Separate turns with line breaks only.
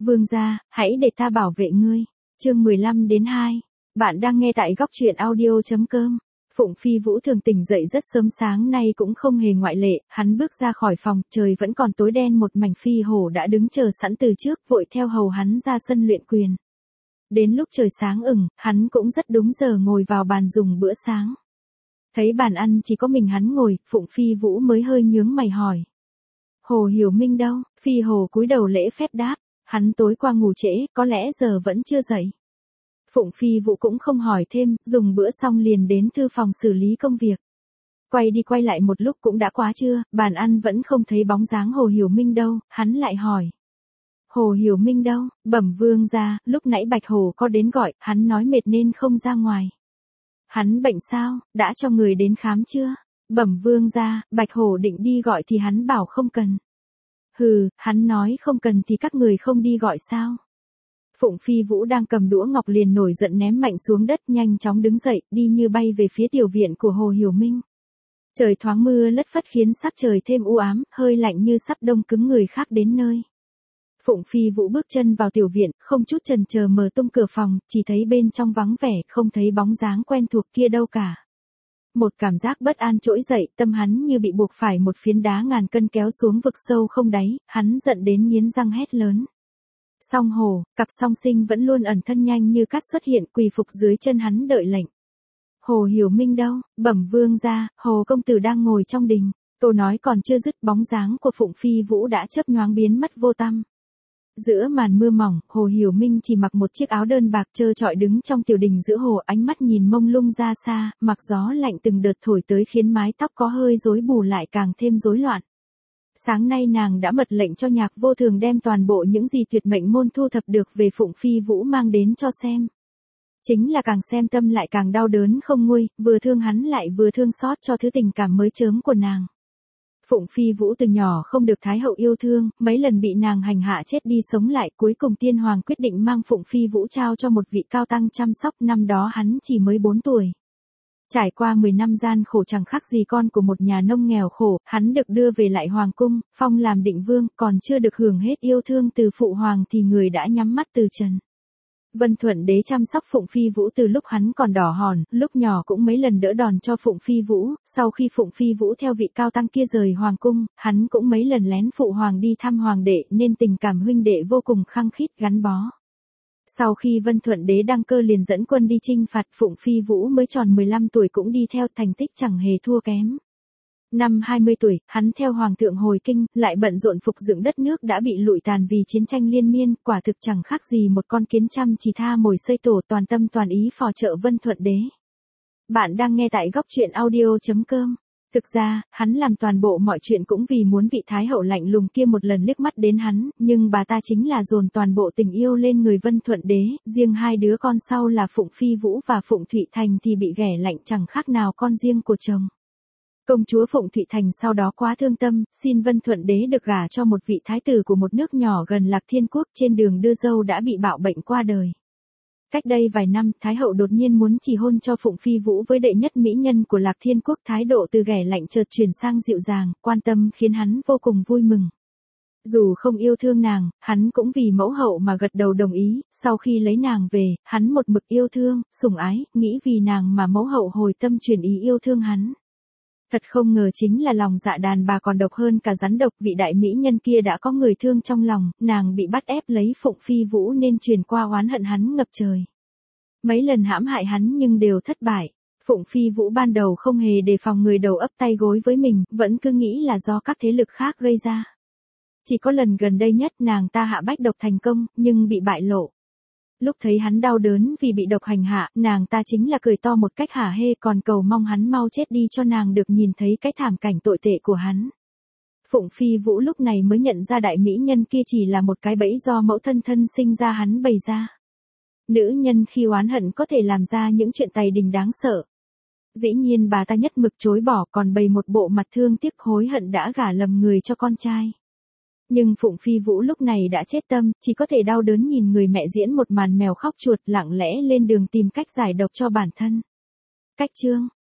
Vương gia, hãy để ta bảo vệ ngươi. Chương 15-2. Bạn đang nghe tại góc truyện audio.com. Phụng Phi Vũ thường tỉnh dậy rất sớm, sáng nay cũng không hề ngoại lệ, hắn bước ra khỏi phòng, trời vẫn còn tối đen một mảnh. Phi Hổ đã đứng chờ sẵn từ trước, vội theo hầu hắn ra sân luyện quyền. Đến lúc trời sáng ửng, hắn cũng rất đúng giờ ngồi vào bàn dùng bữa sáng. Thấy bàn ăn chỉ có mình hắn ngồi, Phụng Phi Vũ mới hơi nhướng mày hỏi. Hồ Hiểu Minh đâu? Phi Hồ cúi đầu lễ phép đáp, hắn tối qua ngủ trễ, có lẽ giờ vẫn chưa dậy. Phụng Phi Vũ cũng không hỏi thêm, dùng bữa xong liền đến thư phòng xử lý công việc. Quay đi quay lại một lúc cũng đã quá trưa, bàn ăn vẫn không thấy bóng dáng Hồ Hiểu Minh đâu, hắn lại hỏi. Hồ Hiểu Minh đâu? Bẩm vương gia, lúc nãy Bạch Hồ có đến gọi, hắn nói mệt nên không ra ngoài. Hắn bệnh sao, đã cho người đến khám chưa? Bẩm vương gia, Bạch Hồ định đi gọi thì hắn bảo không cần. Hừ, hắn nói không cần thì các người không đi gọi sao? Phụng Phi Vũ đang cầm đũa ngọc liền nổi giận ném mạnh xuống đất, nhanh chóng đứng dậy, đi như bay về phía tiểu viện của Hồ Hiểu Minh. Trời thoáng mưa lất phất khiến sắc trời thêm u ám, hơi lạnh như sắp đông cứng người khác đến nơi. Phụng Phi Vũ bước chân vào tiểu viện, không chút chần chờ mở tung cửa phòng, chỉ thấy bên trong vắng vẻ, không thấy bóng dáng quen thuộc kia đâu cả. Một cảm giác bất an trỗi dậy, tâm hắn như bị buộc phải một phiến đá ngàn cân kéo xuống vực sâu không đáy, hắn giận đến nghiến răng hét lớn. Song Hồ, cặp song sinh vẫn luôn ẩn thân nhanh như cát xuất hiện, quỳ phục dưới chân hắn đợi lệnh. Hồ Hiểu Minh đâu? Bẩm vương gia, Hồ công tử đang ngồi trong đình. Câu nói còn chưa dứt, bóng dáng của Phụng Phi Vũ đã chớp nhoáng biến mất vô tăm. Giữa màn mưa mỏng, Hồ Hiểu Minh chỉ mặc một chiếc áo đơn bạc trơ trọi đứng trong tiểu đình giữa hồ, ánh mắt nhìn mông lung ra xa, mặc gió lạnh từng đợt thổi tới khiến mái tóc có hơi rối bù lại càng thêm rối loạn. Sáng nay nàng đã mật lệnh cho Nhạc Vô Thường đem toàn bộ những gì tuyệt mệnh môn thu thập được về Phụng Phi Vũ mang đến cho xem. Chính là càng xem tâm lại càng đau đớn không nguôi, vừa thương hắn lại vừa thương xót cho thứ tình cảm mới chớm của nàng. Phụng Phi Vũ từ nhỏ không được Thái hậu yêu thương, mấy lần bị nàng hành hạ chết đi sống lại, cuối cùng tiên hoàng quyết định mang Phụng Phi Vũ trao cho một vị cao tăng chăm sóc, năm đó hắn chỉ mới 4 tuổi. Trải qua 10 năm gian khổ chẳng khác gì con của một nhà nông nghèo khổ, hắn được đưa về lại hoàng cung, phong làm định vương, còn chưa được hưởng hết yêu thương từ phụ hoàng thì người đã nhắm mắt từ trần. Vân Thuận Đế chăm sóc Phụng Phi Vũ từ lúc hắn còn đỏ hòn, lúc nhỏ cũng mấy lần đỡ đòn cho Phụng Phi Vũ, sau khi Phụng Phi Vũ theo vị cao tăng kia rời hoàng cung, hắn cũng mấy lần lén phụ hoàng đi thăm hoàng đệ nên tình cảm huynh đệ vô cùng khăng khít gắn bó. Sau khi Vân Thuận Đế đăng cơ liền dẫn quân đi chinh phạt, Phụng Phi Vũ mới tròn 15 tuổi cũng đi theo, thành tích chẳng hề thua kém. Năm 20 tuổi, hắn theo hoàng thượng hồi kinh, lại bận rộn phục dựng đất nước đã bị lụi tàn vì chiến tranh liên miên, quả thực chẳng khác gì một con kiến chăm chỉ tha mồi xây tổ, toàn tâm toàn ý phò trợ Vân Thuận Đế. Bạn đang nghe tại góc truyện audio.com. Thực ra, hắn làm toàn bộ mọi chuyện cũng vì muốn vị Thái hậu lạnh lùng kia một lần liếc mắt đến hắn, nhưng bà ta chính là dồn toàn bộ tình yêu lên người Vân Thuận Đế, riêng hai đứa con sau là Phụng Phi Vũ và Phụng Thụy Thành thì bị ghẻ lạnh chẳng khác nào con riêng của chồng. Công chúa Phụng Thụy Thành sau đó quá thương tâm, xin Vân Thuận Đế được gả cho một vị thái tử của một nước nhỏ gần Lạc Thiên Quốc, trên đường đưa dâu đã bị bạo bệnh qua đời. Cách đây vài năm, Thái hậu đột nhiên muốn chỉ hôn cho Phụng Phi Vũ với đệ nhất mỹ nhân của Lạc Thiên Quốc, thái độ từ ghẻ lạnh chợt chuyển sang dịu dàng, quan tâm khiến hắn vô cùng vui mừng. Dù không yêu thương nàng, hắn cũng vì mẫu hậu mà gật đầu đồng ý, sau khi lấy nàng về, hắn một mực yêu thương, sủng ái, nghĩ vì nàng mà mẫu hậu hồi tâm chuyển ý yêu thương hắn. Thật không ngờ chính là lòng dạ đàn bà còn độc hơn cả rắn độc, vị đại mỹ nhân kia đã có người thương trong lòng, nàng bị bắt ép lấy Phụng Phi Vũ nên truyền qua oán hận hắn ngập trời. Mấy lần hãm hại hắn nhưng đều thất bại. Phụng Phi Vũ ban đầu không hề đề phòng người đầu ấp tay gối với mình, vẫn cứ nghĩ là do các thế lực khác gây ra. Chỉ có lần gần đây nhất nàng ta hạ bách độc thành công, nhưng bị bại lộ. Lúc thấy hắn đau đớn vì bị độc hành hạ, nàng ta chính là cười to một cách hả hê, còn cầu mong hắn mau chết đi cho nàng được nhìn thấy cái thảm cảnh tồi tệ của hắn. Phụng Phi Vũ lúc này mới nhận ra đại mỹ nhân kia chỉ là một cái bẫy do mẫu thân thân sinh ra hắn bày ra. Nữ nhân khi oán hận có thể làm ra những chuyện tày đình đáng sợ. Dĩ nhiên bà ta nhất mực chối bỏ, còn bày một bộ mặt thương tiếc hối hận đã gả lầm người cho con trai. Nhưng Phụng Phi Vũ lúc này đã chết tâm, chỉ có thể đau đớn nhìn người mẹ diễn một màn mèo khóc chuột, lặng lẽ lên đường tìm cách giải độc cho bản thân. Cách chương